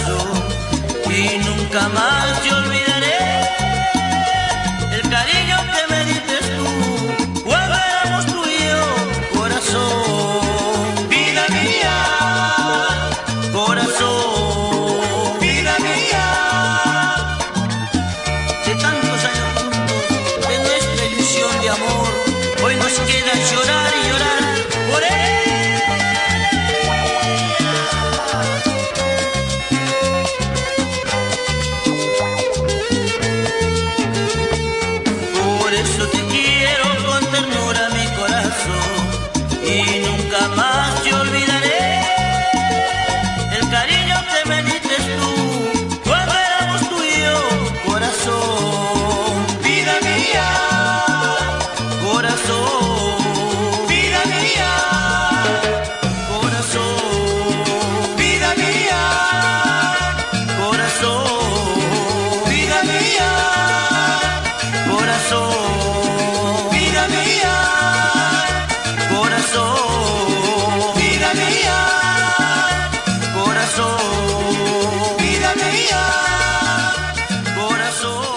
corazón y nunca más te olvidaré el cariño que me diste tú cuando éramos tú y yo, corazón, vida mía, corazón, vida mía. De tantos años juntos, de nuestra ilusión de amor, hoy nos queda llorar y llorar por él. Por eso te quiero con ternura mi corazón y nunca más te olvidaré el cariño que me diste tú cuando éramos tú y yo, corazón, vida mía, corazón, vida mía, corazón, vida mía, corazón, vida mía, corazón, vida mía, corazón, vida mía, corazón, vida mía, corazón.